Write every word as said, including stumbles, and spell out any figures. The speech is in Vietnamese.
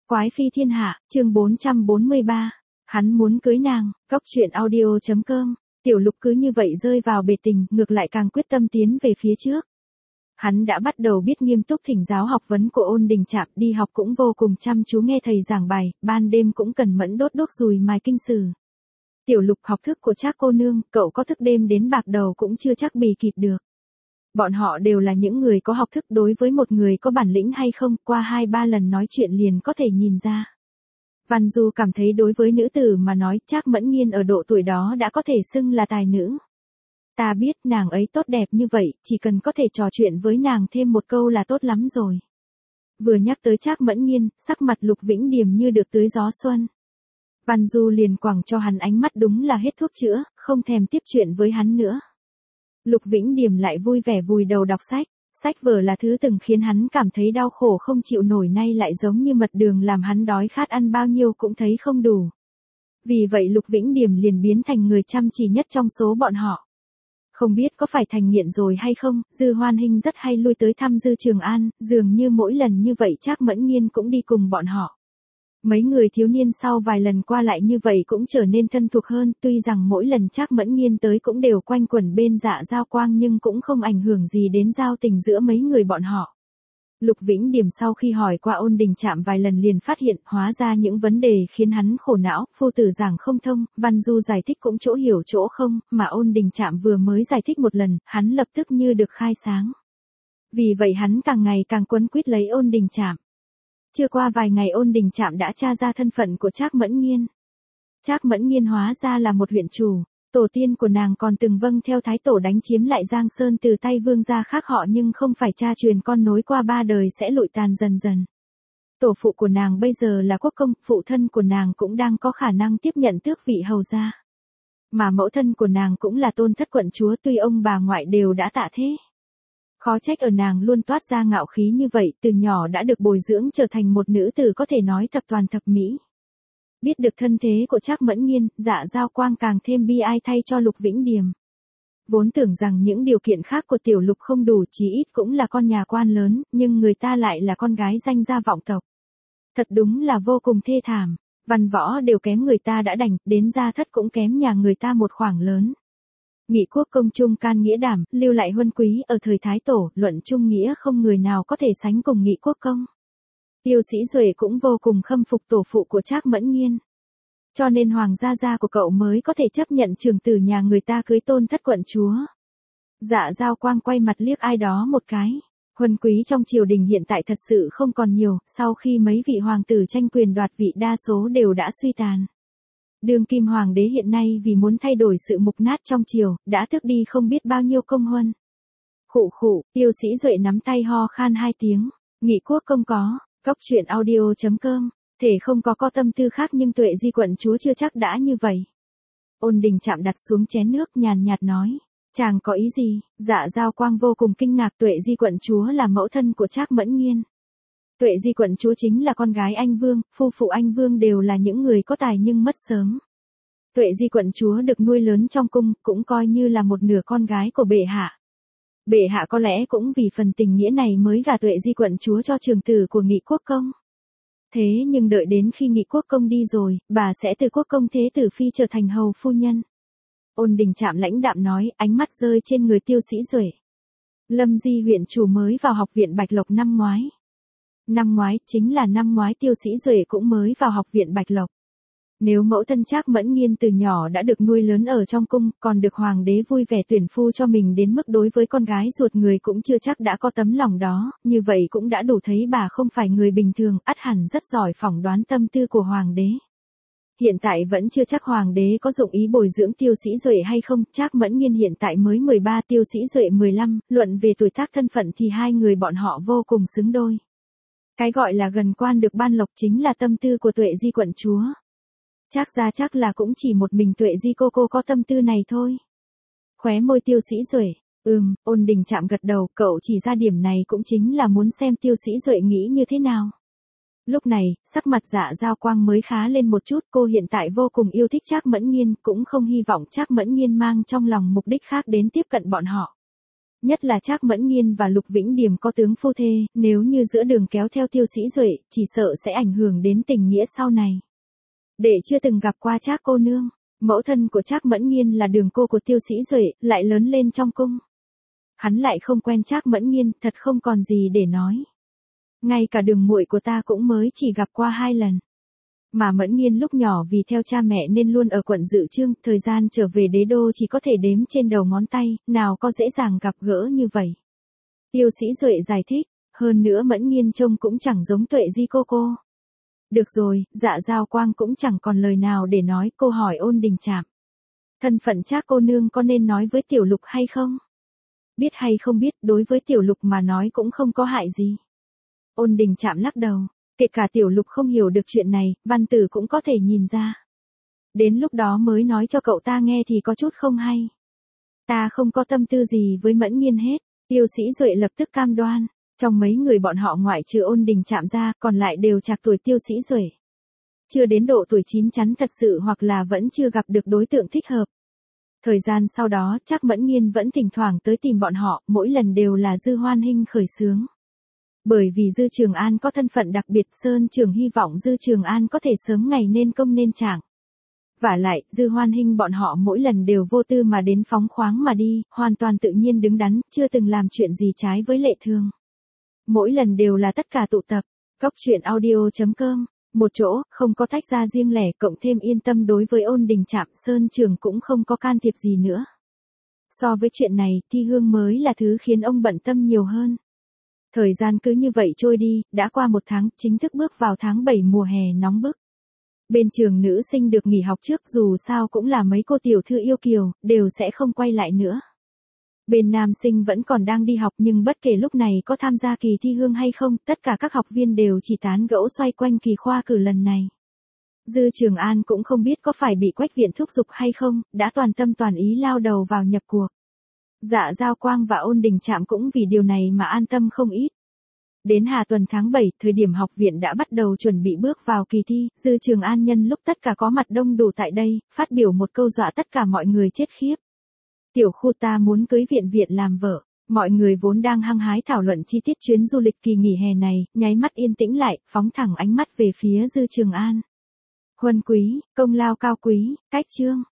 Quái phi thiên hạ, chương bốn trăm bốn mươi ba. Hắn muốn cưới nàng, góc truyện audio.com. Tiểu Lục cứ như vậy rơi vào bể tình, ngược lại càng quyết tâm tiến về phía trước. Hắn đã bắt đầu biết nghiêm túc thỉnh giáo học vấn của Ôn Đình Trạm, đi học cũng vô cùng chăm chú nghe thầy giảng bài, ban đêm cũng cần mẫn đốt đốt dùi mài kinh sử. Tiểu Lục học thức của Trác cô nương, cậu có thức đêm đến bạc đầu cũng chưa chắc bì kịp được. Bọn họ đều là những người có học thức, đối với một người có bản lĩnh hay không, qua hai ba lần nói chuyện liền có thể nhìn ra. Văn Du cảm thấy đối với nữ tử mà nói, Trác Mẫn Nghiên ở độ tuổi đó đã có thể xưng là tài nữ. Ta biết nàng ấy tốt đẹp như vậy, chỉ cần có thể trò chuyện với nàng thêm một câu là tốt lắm rồi. Vừa nhắc tới Trác Mẫn Nghiên, sắc mặt Lục Vĩnh Điềm như được tưới gió xuân. Văn Du liền quẳng cho hắn ánh mắt đúng là hết thuốc chữa, không thèm tiếp chuyện với hắn nữa. Lục Vĩnh Điềm lại vui vẻ vùi đầu đọc sách, sách vở là thứ từng khiến hắn cảm thấy đau khổ không chịu nổi, nay lại giống như mật đường làm hắn đói khát ăn bao nhiêu cũng thấy không đủ. Vì vậy Lục Vĩnh Điềm liền biến thành người chăm chỉ nhất trong số bọn họ. Không biết có phải thành nghiện rồi hay không, Dư Hoan Hinh rất hay lui tới thăm Dư Trường An, dường như mỗi lần như vậy Trác Mẫn Nghiên cũng đi cùng bọn họ. Mấy người thiếu niên sau vài lần qua lại như vậy cũng trở nên thân thuộc hơn, tuy rằng mỗi lần Trác Mẫn Nghiên tới cũng đều quanh quẩn bên Dạ Giao Quang nhưng cũng không ảnh hưởng gì đến giao tình giữa mấy người bọn họ. Lục Vĩnh Điềm sau khi hỏi qua Ôn Đình Trạm vài lần liền phát hiện, hóa ra những vấn đề khiến hắn khổ não, phu tử giảng không thông, Văn Du giải thích cũng chỗ hiểu chỗ không, mà Ôn Đình Trạm vừa mới giải thích một lần, hắn lập tức như được khai sáng. Vì vậy hắn càng ngày càng quấn quýt lấy Ôn Đình Trạm. Chưa qua vài ngày Ôn Đình Trạm đã tra ra thân phận của Trác Mẫn Nghiên. Trác Mẫn Nghiên hóa ra là một huyện chủ, tổ tiên của nàng còn từng vâng theo Thái Tổ đánh chiếm lại Giang Sơn từ tay vương gia khác họ nhưng không phải cha truyền con nối qua ba đời sẽ lụi tàn dần dần. Tổ phụ của nàng bây giờ là quốc công, phụ thân của nàng cũng đang có khả năng tiếp nhận tước vị hầu gia. Mà mẫu thân của nàng cũng là Tôn thất quận chúa, tuy ông bà ngoại đều đã tạ thế. Khó trách ở nàng luôn toát ra ngạo khí như vậy, từ nhỏ đã được bồi dưỡng trở thành một nữ tử có thể nói thập toàn thập mỹ. Biết được thân thế của Trác Mẫn Nghiên, Dạ Giao Quang càng thêm bi ai thay cho Lục Vĩnh Điềm. Vốn tưởng rằng những điều kiện khác của Tiểu Lục không đủ, chí ít cũng là con nhà quan lớn, nhưng người ta lại là con gái danh gia vọng tộc. Thật đúng là vô cùng thê thảm, văn võ đều kém người ta đã đành, đến gia thất cũng kém nhà người ta một khoảng lớn. Nghị quốc công trung can nghĩa đảm, lưu lại huân quý ở thời Thái Tổ, luận trung nghĩa không người nào có thể sánh cùng Nghị quốc công. Tiêu Sĩ Duệ cũng vô cùng khâm phục tổ phụ của Trác Mẫn Nghiên. Cho nên hoàng gia gia của cậu mới có thể chấp nhận trưởng tử nhà người ta cưới Tôn thất quận chúa. Dạ Giao Quang quay mặt liếc ai đó một cái. Huân quý trong triều đình hiện tại thật sự không còn nhiều, sau khi mấy vị hoàng tử tranh quyền đoạt vị đa số đều đã suy tàn. Đương kim hoàng đế hiện nay vì muốn thay đổi sự mục nát trong triều, đã tước đi không biết bao nhiêu công huân. Khụ khụ, Tiêu Sĩ Duệ nắm tay ho khan hai tiếng. Nghị quốc công có, góc truyện audio.com, thể không có có tâm tư khác nhưng Tuệ Di quận chúa chưa chắc đã như vậy. Ôn Đình Trạm đặt xuống chén nước nhàn nhạt nói, chàng có ý gì? Dạ Giao Quang vô cùng kinh ngạc, Tuệ Di quận chúa là mẫu thân của Trác Mẫn Nghiên. Tuệ Di quận chúa chính là con gái anh vương, phu phụ anh vương đều là những người có tài nhưng mất sớm. Tuệ Di quận chúa được nuôi lớn trong cung, cũng coi như là một nửa con gái của bệ hạ. Bệ hạ có lẽ cũng vì phần tình nghĩa này mới gả Tuệ Di quận chúa cho trưởng tử của Nghị quốc công. Thế nhưng đợi đến khi Nghị quốc công đi rồi, bà sẽ từ quốc công thế tử phi trở thành hầu phu nhân. Ôn Đình Trạm lãnh đạm nói, ánh mắt rơi trên người Tiêu Sĩ Duệ. Lâm Di huyện chủ mới vào học viện Bạch Lộc năm ngoái. Năm ngoái, chính là năm ngoái Tiêu Sĩ Duệ cũng mới vào học viện Bạch Lộc. Nếu mẫu thân Trác Mẫn Nghiên từ nhỏ đã được nuôi lớn ở trong cung, còn được hoàng đế vui vẻ tuyển phu cho mình đến mức đối với con gái ruột người cũng chưa chắc đã có tấm lòng đó, như vậy cũng đã đủ thấy bà không phải người bình thường, ắt hẳn rất giỏi phỏng đoán tâm tư của hoàng đế. Hiện tại vẫn chưa chắc hoàng đế có dụng ý bồi dưỡng Tiêu Sĩ Duệ hay không, Trác Mẫn Nghiên hiện tại mới mười ba, Tiêu Sĩ Duệ mười lăm, luận về tuổi tác thân phận thì hai người bọn họ vô cùng xứng đôi. Cái gọi là gần quan được ban lộc chính là tâm tư của Tuệ Di quận chúa. Trác gia chắc là cũng chỉ một mình Tuệ Di cô cô có tâm tư này thôi. Khóe môi Tiêu Sĩ Duệ, ừm, Ôn Đình Trạm gật đầu, cậu chỉ ra điểm này cũng chính là muốn xem Tiêu Sĩ Duệ nghĩ như thế nào. Lúc này, sắc mặt Dạ Giao Quang mới khá lên một chút, cô hiện tại vô cùng yêu thích Trác Mẫn Nghiên, cũng không hy vọng Trác Mẫn Nghiên mang trong lòng mục đích khác đến tiếp cận bọn họ. Nhất là Trác Mẫn Nghiên và Lục Vĩnh Điềm có tướng phu thê, nếu như giữa đường kéo theo Tiêu Sĩ Duệ, chỉ sợ sẽ ảnh hưởng đến tình nghĩa sau này. Để chưa từng gặp qua Trác cô nương, mẫu thân của Trác Mẫn Nghiên là đường cô của Tiêu Sĩ Duệ, lại lớn lên trong cung. Hắn lại không quen Trác Mẫn Nghiên, thật không còn gì để nói. Ngay cả đường muội của ta cũng mới chỉ gặp qua hai lần. Mà Mẫn Nghiên lúc nhỏ vì theo cha mẹ nên luôn ở quận Dự Chương, thời gian trở về đế đô chỉ có thể đếm trên đầu ngón tay, nào có dễ dàng gặp gỡ như vậy. Tiêu Sĩ Duệ giải thích, hơn nữa Mẫn Nghiên trông cũng chẳng giống Tuệ Di cô cô. Được rồi, Dạ Giao Quang cũng chẳng còn lời nào để nói, cô hỏi Ôn Đình Trạm. Thân phận Trác cô nương có nên nói với Tiểu Lục hay không? Biết hay không biết, đối với Tiểu Lục mà nói cũng không có hại gì. Ôn Đình Trạm lắc đầu, kể cả Tiểu Lục không hiểu được chuyện này, văn tử cũng có thể nhìn ra. Đến lúc đó mới nói cho cậu ta nghe thì có chút không hay. Ta không có tâm tư gì với Mẫn Nghiên hết, Tiêu Sĩ Duệ lập tức cam đoan. Trong mấy người bọn họ ngoại trừ Ôn Đình Trạm ra, còn lại đều trạc tuổi Tiêu Sĩ Duệ. Chưa đến độ tuổi chín chắn thật sự hoặc là vẫn chưa gặp được đối tượng thích hợp. Thời gian sau đó, Trác Mẫn Nghiên vẫn thỉnh thoảng tới tìm bọn họ, mỗi lần đều là Dư Hoan Hinh khởi xướng. Bởi vì Dư Trường An có thân phận đặc biệt, Sơn Trường hy vọng Dư Trường An có thể sớm ngày nên công nên trạng. Vả lại, Dư Hoan Hinh bọn họ mỗi lần đều vô tư mà đến phóng khoáng mà đi, hoàn toàn tự nhiên đứng đắn, chưa từng làm chuyện gì trái với lệ thường. Mỗi lần đều là tất cả tụ tập, góc truyện audio chấm com, một chỗ, không có tách ra riêng lẻ, cộng thêm yên tâm đối với Ôn Đình Trạm, Sơn Trường cũng không có can thiệp gì nữa. So với chuyện này, thi hương mới là thứ khiến ông bận tâm nhiều hơn. Thời gian cứ như vậy trôi đi, đã qua một tháng, chính thức bước vào tháng bảy mùa hè nóng bức. Bên trường nữ sinh được nghỉ học trước, dù sao cũng là mấy cô tiểu thư yêu kiều, đều sẽ không quay lại nữa. Bên nam sinh vẫn còn đang đi học nhưng bất kể lúc này có tham gia kỳ thi hương hay không, tất cả các học viên đều chỉ tán gẫu xoay quanh kỳ khoa cử lần này. Dư Trường An cũng không biết có phải bị Quách Viện thúc giục hay không, đã toàn tâm toàn ý lao đầu vào nhập cuộc. Dạ Giao Quang và Ôn Đình Trạm cũng vì điều này mà an tâm không ít. Đến hạ tuần tháng bảy, thời điểm học viện đã bắt đầu chuẩn bị bước vào kỳ thi, Dư Trường An nhân lúc tất cả có mặt đông đủ tại đây, phát biểu một câu dọa tất cả mọi người chết khiếp. Tiểu khu ta muốn cưới Viện Viện làm vợ. Mọi người vốn đang hăng hái thảo luận chi tiết chuyến du lịch kỳ nghỉ hè này, nháy mắt yên tĩnh lại, phóng thẳng ánh mắt về phía Dư Trường An. Huân quý, công lao cao quý, cách chương.